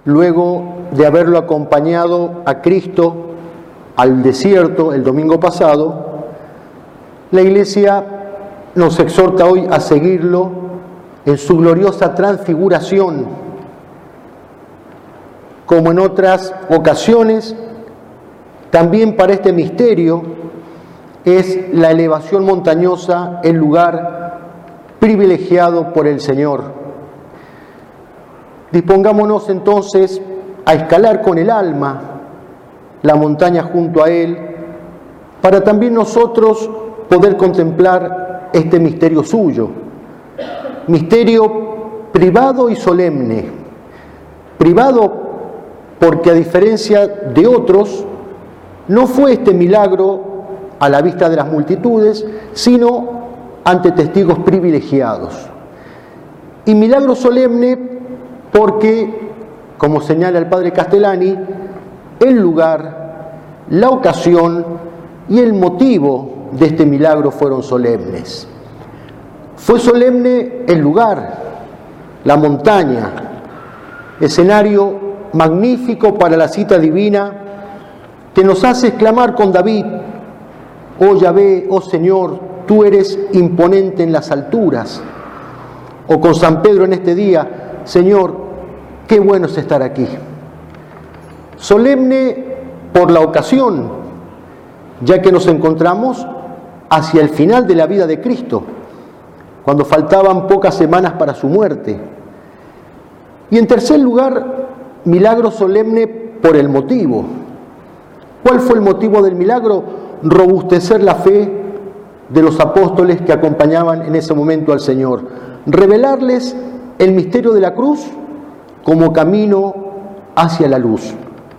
luego de haberlo acompañado a Cristo al desierto el domingo pasado, la Iglesia nos exhorta hoy a seguirlo en su gloriosa transfiguración. Como en otras ocasiones, también para este misterio es la elevación montañosa el lugar privilegiado por el Señor. Dispongámonos entonces a escalar con el alma la montaña junto a Él, para también nosotros poder contemplar este misterio suyo, misterio privado y solemne. Privado porque, a diferencia de otros, no fue este milagro a la vista de las multitudes, sino ante testigos privilegiados. Y milagro solemne porque, como señala el padre Castellani, el lugar, la ocasión y el motivo de este milagro fueron solemnes. Fue solemne el lugar, la montaña, escenario magnífico para la cita divina que nos hace exclamar con David: oh Yahvé, oh Señor, tú eres imponente en las alturas. O con San Pedro en este día: Señor, qué bueno es estar aquí. Solemne por la ocasión, ya que nos encontramos hacia el final de la vida de Cristo, cuando faltaban pocas semanas para su muerte. Y en tercer lugar, milagro solemne por el motivo. ¿Cuál fue el motivo del milagro? Robustecer la fe de los apóstoles que acompañaban en ese momento al Señor. Revelarles el misterio de la cruz como camino hacia la luz.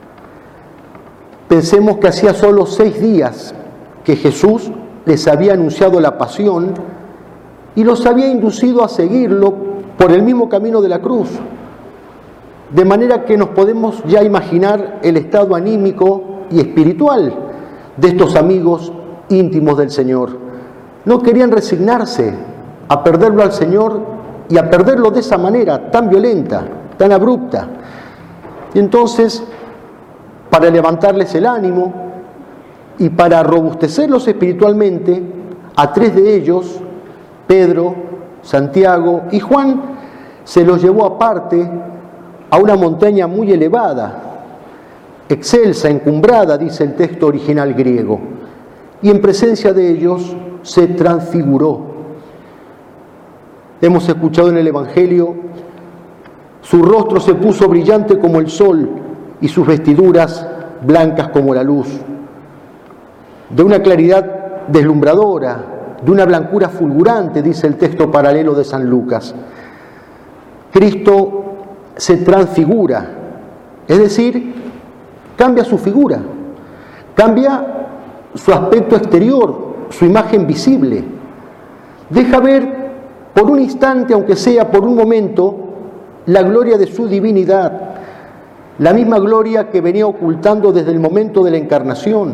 Pensemos que hacía solo 6 días que Jesús les había anunciado la pasión y los había inducido a seguirlo por el mismo camino de la cruz. De manera que nos podemos ya imaginar el estado anímico y espiritual de estos amigos íntimos del Señor. No querían resignarse a perderlo al Señor y a perderlo de esa manera tan violenta, tan abrupta. Y entonces, para levantarles el ánimo y para robustecerlos espiritualmente, a 3 de ellos, Pedro, Santiago y Juan, se los llevó aparte a una montaña muy elevada, excelsa, encumbrada, dice el texto original griego, y en presencia de ellos se transfiguró. Hemos escuchado en el Evangelio: su rostro se puso brillante como el sol y sus vestiduras blancas como la luz. De una claridad deslumbradora, de una blancura fulgurante, dice el texto paralelo de San Lucas. Cristo se transfigura, es decir, cambia su figura, cambia su aspecto exterior, su imagen visible. Deja ver por un instante, aunque sea por un momento, la gloria de su divinidad, la misma gloria que venía ocultando desde el momento de la encarnación.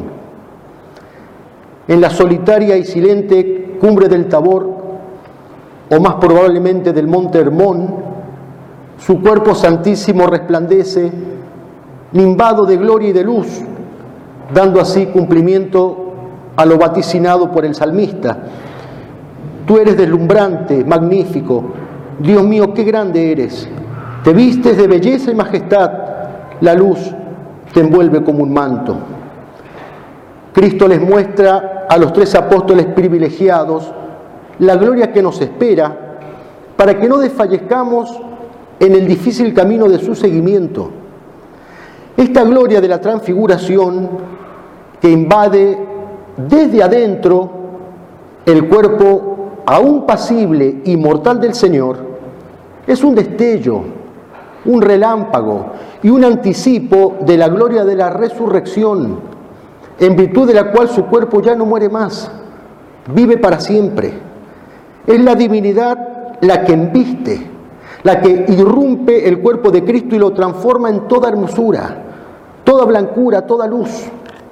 En la solitaria y silente cumbre del Tabor, o más probablemente del monte Hermón, su cuerpo santísimo resplandece, nimbado de gloria y de luz, dando así cumplimiento a lo vaticinado por el salmista. Tú eres deslumbrante, magnífico. Dios mío, qué grande eres. Te vistes de belleza y majestad. La luz te envuelve como un manto. Cristo les muestra a los 3 apóstoles privilegiados la gloria que nos espera para que no desfallezcamos en el difícil camino de su seguimiento. Esta gloria de la transfiguración que invade desde adentro el cuerpo aún pasible y mortal del Señor es un destello, un relámpago y un anticipo de la gloria de la resurrección, en virtud de la cual su cuerpo ya no muere más, vive para siempre. Es la divinidad la que embiste, la que irrumpe el cuerpo de Cristo y lo transforma en toda hermosura, toda blancura, toda luz.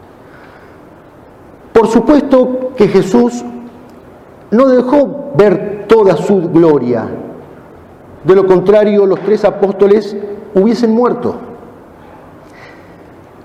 Por supuesto que Jesús no dejó ver toda su gloria. De lo contrario, los 3 apóstoles hubiesen muerto.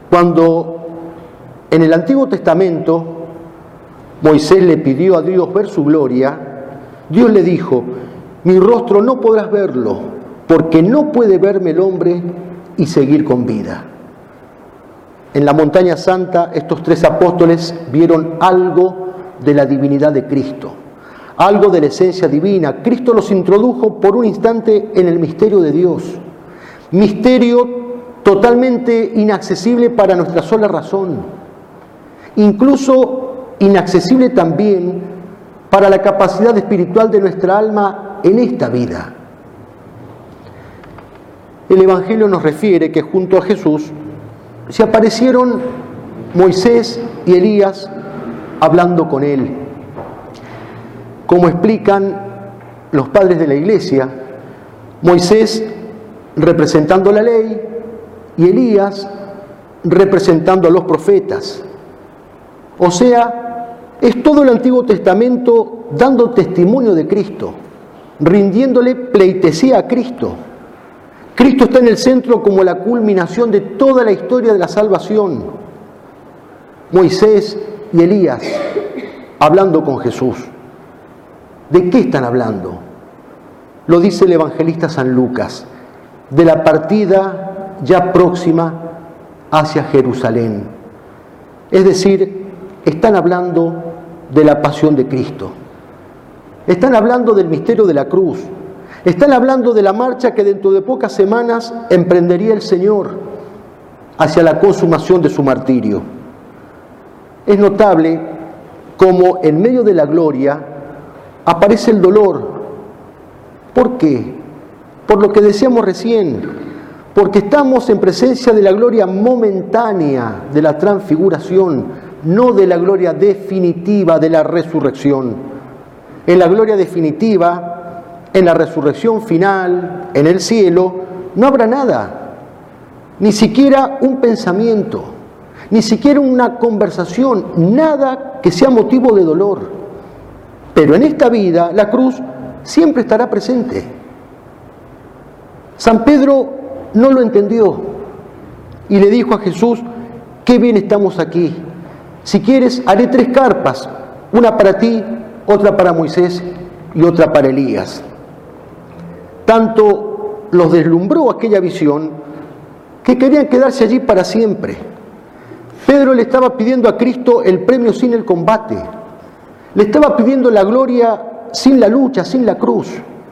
Cuando en el Antiguo Testamento Moisés le pidió a Dios ver su gloria, Dios le dijo: mi rostro no podrás verlo, porque no puede verme el hombre y seguir con vida. En la montaña santa, estos 3 apóstoles vieron algo de la divinidad de Cristo, algo de la esencia divina. Cristo los introdujo por un instante en el misterio de Dios, misterio totalmente inaccesible para nuestra sola razón, incluso inaccesible también para la capacidad espiritual de nuestra alma en esta vida. El Evangelio nos refiere que junto a Jesús se aparecieron Moisés y Elías hablando con él. Como explican los padres de la Iglesia, Moisés representando la ley y Elías representando a los profetas. O sea, es todo el Antiguo Testamento dando testimonio de Cristo, rindiéndole pleitesía a Cristo. Cristo está en el centro como la culminación de toda la historia de la salvación. Moisés y Elías hablando con Jesús. ¿De qué están hablando? Lo dice el evangelista San Lucas, de la partida ya próxima hacia Jerusalén. Es decir, están hablando de la pasión de Cristo. Están hablando del misterio de la cruz. Están hablando de la marcha que dentro de pocas semanas emprendería el Señor hacia la consumación de su martirio. Es notable cómo en medio de la gloria aparece el dolor. ¿Por qué? Por lo que decíamos recién, porque estamos en presencia de la gloria momentánea de la transfiguración, no de la gloria definitiva de la resurrección. En la gloria definitiva, en la resurrección final, en el cielo, no habrá nada, ni siquiera un pensamiento, ni siquiera una conversación, nada que sea motivo de dolor. Pero en esta vida la cruz siempre estará presente. San Pedro no lo entendió y le dijo a Jesús: qué bien estamos aquí. Si quieres, haré 3 carpas, una para ti, otra para Moisés y otra para Elías. Tanto los deslumbró aquella visión que querían quedarse allí para siempre. Pedro le estaba pidiendo a Cristo el premio sin el combate. Le estaba pidiendo la gloria sin la lucha, sin la cruz.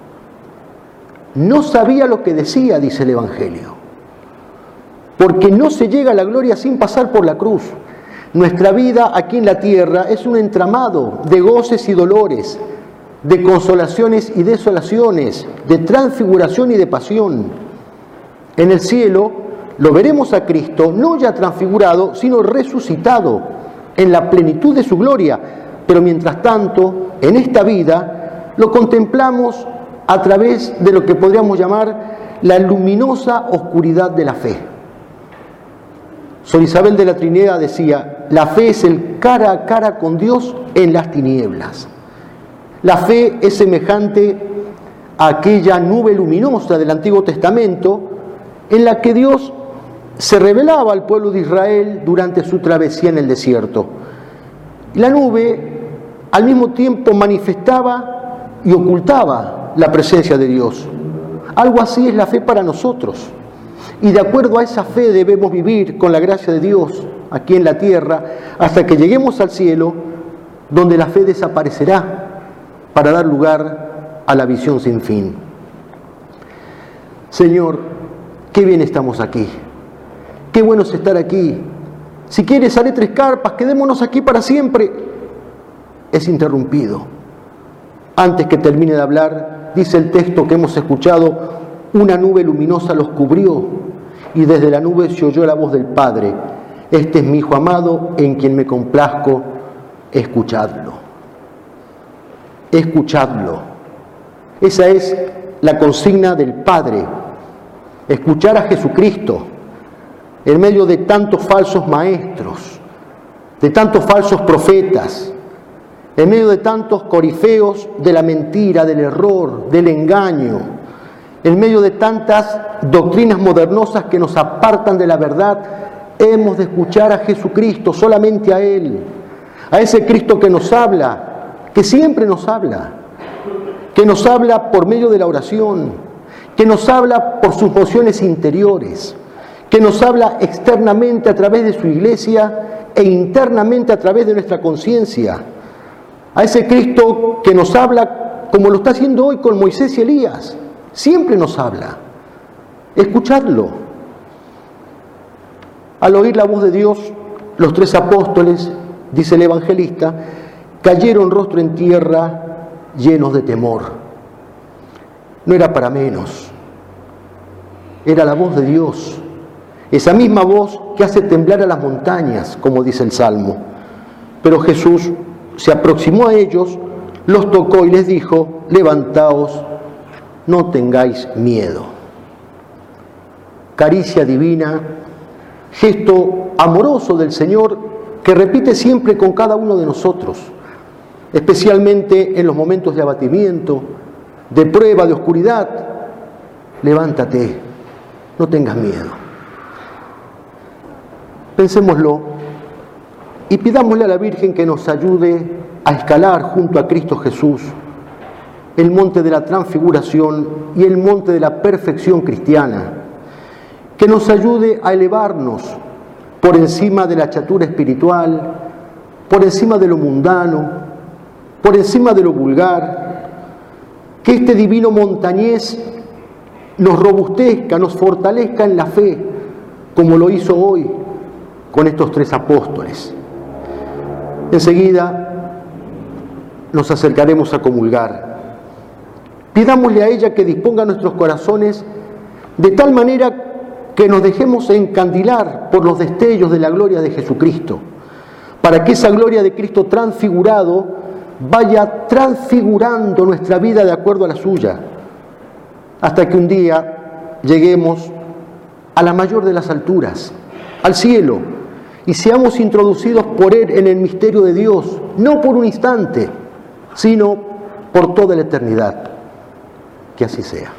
No sabía lo que decía, dice el Evangelio. Porque no se llega a la gloria sin pasar por la cruz. Nuestra vida aquí en la tierra es un entramado de goces y dolores, de consolaciones y desolaciones, de transfiguración y de pasión. En el cielo lo veremos a Cristo no ya transfigurado, sino resucitado en la plenitud de su gloria. Pero mientras tanto, en esta vida, lo contemplamos a través de lo que podríamos llamar la luminosa oscuridad de la fe. Sor Isabel de la Trinidad decía: la fe es el cara a cara con Dios en las tinieblas. La fe es semejante a aquella nube luminosa del Antiguo Testamento en la que Dios se revelaba al pueblo de Israel durante su travesía en el desierto. La nube al mismo tiempo manifestaba y ocultaba la presencia de Dios. Algo así es la fe para nosotros. Y de acuerdo a esa fe debemos vivir con la gracia de Dios aquí en la tierra hasta que lleguemos al cielo, donde la fe desaparecerá para dar lugar a la visión sin fin. Señor, qué bien estamos aquí. Qué bueno es estar aquí. Si quieres, haré 3 carpas, quedémonos aquí para siempre. Es interrumpido. Antes que termine de hablar, dice el texto que hemos escuchado, una nube luminosa los cubrió y desde la nube se oyó la voz del Padre: este es mi Hijo amado en quien me complazco, escuchadlo. Escuchadlo. Esa es la consigna del Padre, escuchar a Jesucristo en medio de tantos falsos maestros, de tantos falsos profetas, en medio de tantos corifeos de la mentira, del error, del engaño, en medio de tantas doctrinas modernosas que nos apartan de la verdad Hemos de escuchar a Jesucristo, solamente a Él, a ese Cristo que nos habla, que siempre nos habla, que nos habla por medio de la oración, que nos habla por sus mociones interiores, que nos habla externamente a través de su iglesia e internamente a través de nuestra conciencia, a ese Cristo que nos habla como lo está haciendo hoy con Moisés y Elías, siempre nos habla. Escuchadlo. Al oír la voz de Dios, los 3 apóstoles, dice el evangelista, cayeron rostro en tierra llenos de temor. No era para menos. Era la voz de Dios. Esa misma voz que hace temblar a las montañas, como dice el Salmo. Pero Jesús se aproximó a ellos, los tocó y les dijo, levantaos, no tengáis miedo. Caricia divina, gesto amoroso del Señor que repite siempre con cada uno de nosotros, especialmente en los momentos de abatimiento, de prueba, de oscuridad. Levántate, no tengas miedo. Pensémoslo y pidámosle a la Virgen que nos ayude a escalar junto a Cristo Jesús el monte de la transfiguración y el monte de la perfección cristiana, que nos ayude a elevarnos por encima de la chatura espiritual, por encima de lo mundano, por encima de lo vulgar, que este divino montañés nos robustezca, nos fortalezca en la fe, como lo hizo hoy con estos 3 apóstoles. Enseguida nos acercaremos a comulgar. Pidámosle a ella que disponga nuestros corazones de tal manera que nos dejemos encandilar por los destellos de la gloria de Jesucristo, para que esa gloria de Cristo transfigurado vaya transfigurando nuestra vida de acuerdo a la suya, hasta que un día lleguemos a la mayor de las alturas, al cielo, y seamos introducidos por Él en el misterio de Dios, no por un instante, sino por toda la eternidad. Que así sea.